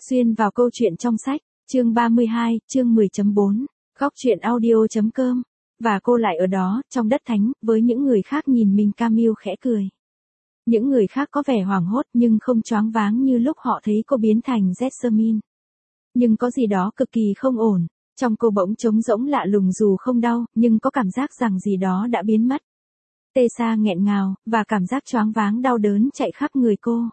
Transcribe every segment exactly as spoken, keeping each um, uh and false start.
Xuyên vào câu chuyện trong sách, chương ba mươi hai, chương mười chấm bốn, góc truyện audio.com. Và cô lại ở đó, trong đất thánh, với những người khác nhìn mình. Camille khẽ cười. Những người khác có vẻ hoảng hốt nhưng không choáng váng như lúc họ thấy cô biến thành Jessamine. Nhưng có gì đó cực kỳ không ổn, trong cô bỗng trống rỗng lạ lùng dù không đau, nhưng có cảm giác rằng gì đó đã biến mất. Tessa nghẹn ngào, và cảm giác choáng váng đau đớn chạy khắp người cô.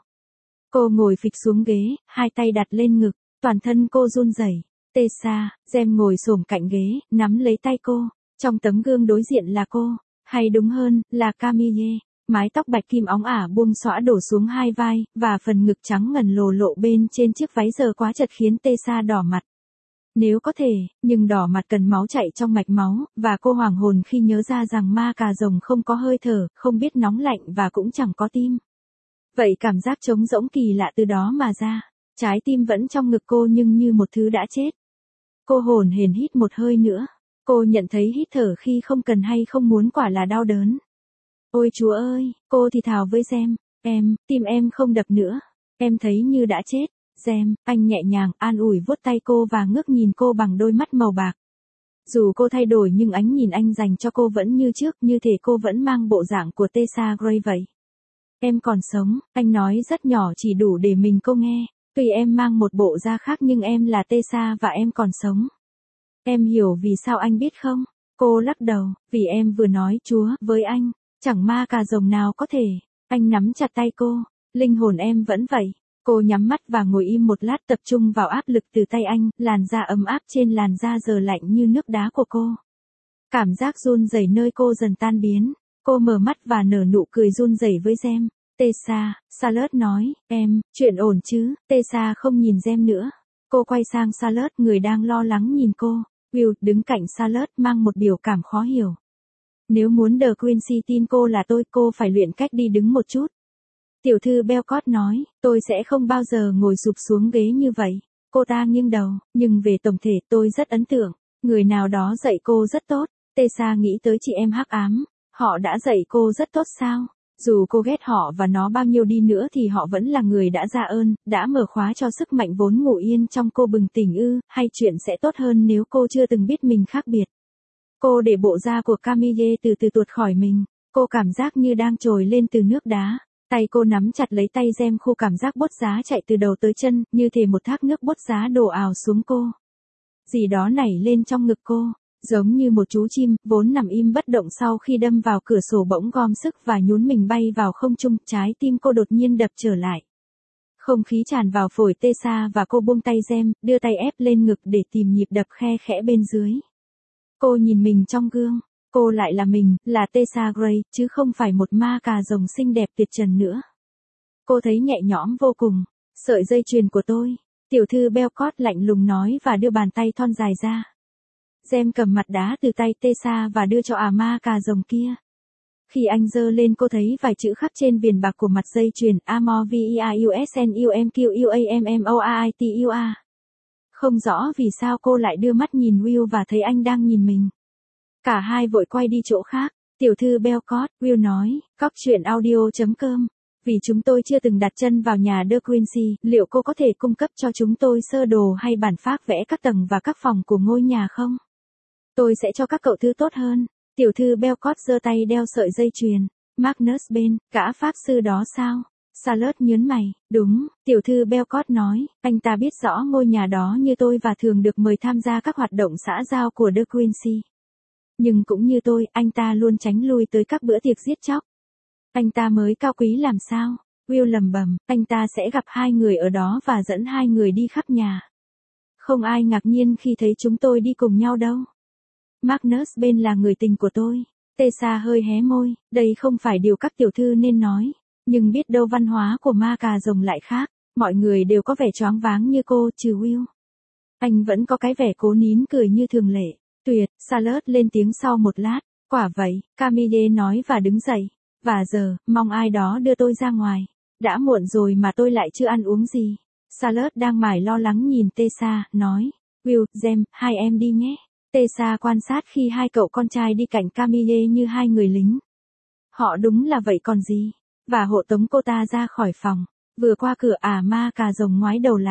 Cô ngồi phịch xuống ghế, hai tay đặt lên ngực, toàn thân cô run rẩy. Tessa, Jem ngồi xổm cạnh ghế, nắm lấy tay cô. Trong tấm gương đối diện là cô, hay đúng hơn, là Camille. Mái tóc bạch kim óng ả buông xõa đổ xuống hai vai, và phần ngực trắng ngần lồ lộ bên trên chiếc váy giờ quá chật khiến Tessa đỏ mặt. Nếu có thể, nhưng đỏ mặt cần máu chảy trong mạch máu, và cô hoảng hồn khi nhớ ra rằng ma cà rồng không có hơi thở, không biết nóng lạnh và cũng chẳng có tim. Vậy cảm giác trống rỗng kỳ lạ từ đó mà ra. Trái tim vẫn trong ngực cô nhưng như một thứ đã chết. Cô hồn hển hít một hơi nữa. Cô nhận thấy hít thở khi không cần hay không muốn quả là đau đớn. Ôi Chúa ơi, cô thì thào với Jem, em, tim em không đập nữa. Em thấy như đã chết. Jem, anh nhẹ nhàng an ủi vuốt tay cô và ngước nhìn cô bằng đôi mắt màu bạc. Dù cô thay đổi nhưng ánh nhìn anh dành cho cô vẫn như trước, như thể cô vẫn mang bộ dạng của Tessa Gray vậy. Em còn sống, anh nói rất nhỏ chỉ đủ để mình cô nghe. Tuy em mang một bộ da khác nhưng em là Tessa và em còn sống. Em hiểu vì sao anh biết không? Cô lắc đầu, vì em vừa nói Chúa với anh. Chẳng ma cà rồng nào có thể. Anh nắm chặt tay cô. Linh hồn em vẫn vậy. Cô nhắm mắt và ngồi im một lát tập trung vào áp lực từ tay anh, làn da ấm áp trên làn da giờ lạnh như nước đá của cô. Cảm giác run rẩy nơi cô dần tan biến. Cô mở mắt và nở nụ cười run rẩy với Jem. Tessa, Charlotte nói, em, chuyện ổn chứ? Tessa không nhìn Jem nữa. Cô quay sang Charlotte, người đang lo lắng nhìn cô. Will đứng cạnh Charlotte mang một biểu cảm khó hiểu. Nếu muốn The Quincy tin cô là tôi, cô phải luyện cách đi đứng một chút. Tiểu thư Belcott nói, tôi sẽ không bao giờ ngồi sụp xuống ghế như vậy. Cô ta nghiêng đầu, nhưng về tổng thể tôi rất ấn tượng. Người nào đó dạy cô rất tốt. Tessa nghĩ tới chị em hắc ám. Họ đã dạy cô rất tốt sao? Dù cô ghét họ và nó bao nhiêu đi nữa thì họ vẫn là người đã ra ơn, đã mở khóa cho sức mạnh vốn ngủ yên trong cô bừng tỉnh ư, hay chuyện sẽ tốt hơn nếu cô chưa từng biết mình khác biệt. Cô để bộ da của Camille từ từ tuột khỏi mình. Cô cảm giác như đang trồi lên từ nước đá. Tay cô nắm chặt lấy tay Jem, khu cảm giác bốt giá chạy từ đầu tới chân, như thể một thác nước bốt giá đổ ào xuống cô. Gì đó nảy lên trong ngực cô, giống như một chú chim, vốn nằm im bất động sau khi đâm vào cửa sổ bỗng gom sức và nhún mình bay vào không trung, trái tim cô đột nhiên đập trở lại. Không khí tràn vào phổi Tessa và cô buông tay Jem, đưa tay ép lên ngực để tìm nhịp đập khe khẽ bên dưới. Cô nhìn mình trong gương. Cô lại là mình, là Tessa Gray, chứ không phải một ma cà rồng xinh đẹp tuyệt trần nữa. Cô thấy nhẹ nhõm vô cùng. Sợi dây chuyền của tôi. Tiểu thư Belcott lạnh lùng nói và đưa bàn tay thon dài ra. Jem cầm mặt đá từ tay Tessa và đưa cho à ma cà rồng kia. Khi anh giơ lên cô thấy vài chữ khắc trên viền bạc của mặt dây chuyền Amor Veusnumqmmoitua. Không rõ vì sao cô lại đưa mắt nhìn Will và thấy anh đang nhìn mình. Cả hai vội quay đi chỗ khác. Tiểu thư Belcott, Will nói, góc truyện audio.com. Vì chúng tôi chưa từng đặt chân vào nhà The Quincy, liệu cô có thể cung cấp cho chúng tôi sơ đồ hay bản phác vẽ các tầng và các phòng của ngôi nhà không? Tôi sẽ cho các cậu thứ tốt hơn. Tiểu thư Belcott giơ tay đeo sợi dây chuyền. Magnus Ben, gã pháp sư đó sao? Charlotte nhớn mày. Đúng, tiểu thư Belcott nói, anh ta biết rõ ngôi nhà đó như tôi và thường được mời tham gia các hoạt động xã giao của The Quincy. Nhưng cũng như tôi, anh ta luôn tránh lui tới các bữa tiệc giết chóc. Anh ta mới cao quý làm sao? Will lầm bầm, anh ta sẽ gặp hai người ở đó và dẫn hai người đi khắp nhà. Không ai ngạc nhiên khi thấy chúng tôi đi cùng nhau đâu. Magnus Ben là người tình của tôi. Tessa hơi hé môi, đây không phải điều các tiểu thư nên nói. Nhưng biết đâu văn hóa của ma cà rồng lại khác. Mọi người đều có vẻ choáng váng như cô, trừ Will. Anh vẫn có cái vẻ cố nín cười như thường lệ. Tuyệt, Charlotte lên tiếng sau một lát. Quả vậy, Camille nói và đứng dậy. Và giờ, mong ai đó đưa tôi ra ngoài. Đã muộn rồi mà tôi lại chưa ăn uống gì. Charlotte đang mải lo lắng nhìn Tessa, nói. Will, Jem, hai em đi nhé. Tessa quan sát khi hai cậu con trai đi cạnh Camille như hai người lính. Họ đúng là vậy còn gì. Và hộ tống cô ta ra khỏi phòng. Vừa qua cửa à ma cà rồng ngoái đầu lại.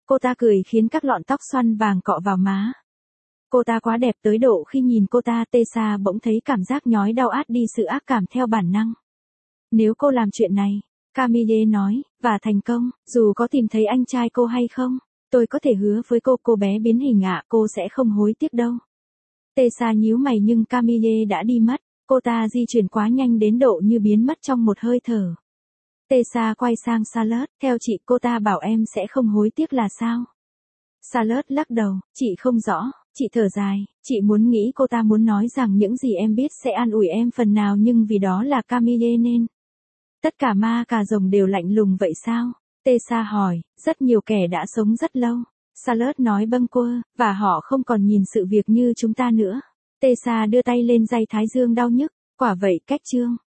Cô ta cười khiến các lọn tóc xoăn vàng cọ vào má. Cô ta quá đẹp tới độ khi nhìn cô ta, Tessa bỗng thấy cảm giác nhói đau át đi sự ác cảm theo bản năng. Nếu cô làm chuyện này, Camille nói, và thành công, dù có tìm thấy anh trai cô hay không, tôi có thể hứa với cô, cô bé biến hình ạ, cô sẽ không hối tiếc đâu. Tessa nhíu mày nhưng Camille đã đi mất, cô ta di chuyển quá nhanh đến độ như biến mất trong một hơi thở. Tessa quay sang Charlotte, theo chị, cô ta bảo em sẽ không hối tiếc là sao? Charlotte lắc đầu, chị không rõ, chị thở dài, chị muốn nghĩ cô ta muốn nói rằng những gì em biết sẽ an ủi em phần nào nhưng vì đó là Camille nên. Tất cả ma cà rồng đều lạnh lùng vậy sao? Tessa hỏi, rất nhiều kẻ đã sống rất lâu. Charlotte nói bâng quơ, và họ không còn nhìn sự việc như chúng ta nữa. Tessa đưa tay lên dây thái dương đau nhức, quả vậy cách chương.